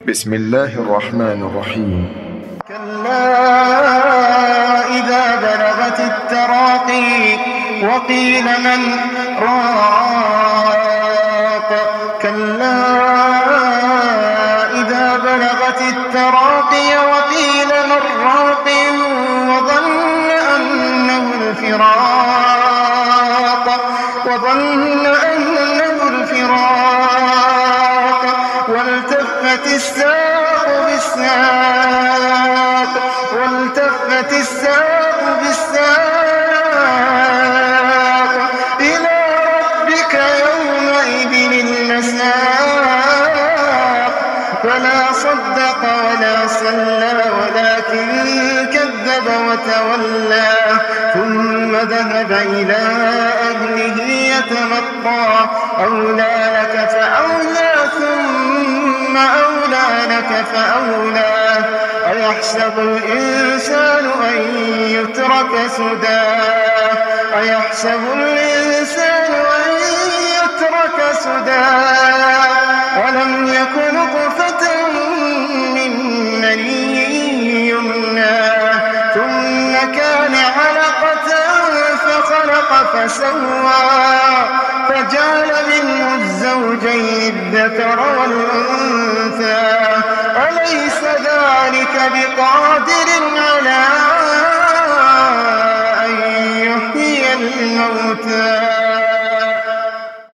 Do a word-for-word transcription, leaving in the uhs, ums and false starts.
بسم الله الرحمن الرحيم. كلا إذا بلغت التراقي وقيل من راق كلا إذا بلغت التراقي وقيل من راق وظن أنه الفراق وظن أنه الفراق والتفت الساق بالساق والتفت الساق بالساق إلى ربك يومئذ المساق فلا صدق ولا صلى ولكن كذب وتولى ثم ذهب إلى أهله يتمطى أولى لك فأولى ثم أولى لك فأولى أيحسب الإنسان أن يترك سدى أيحسب الإنسان أن يترك سدى ولم يكن نطفة من مني يمنى ثم كان علقة فخلق فسوى فجعل منه الزوجين الذكر والأنثى أليس ذلك بقادر على أن يحيي الموتى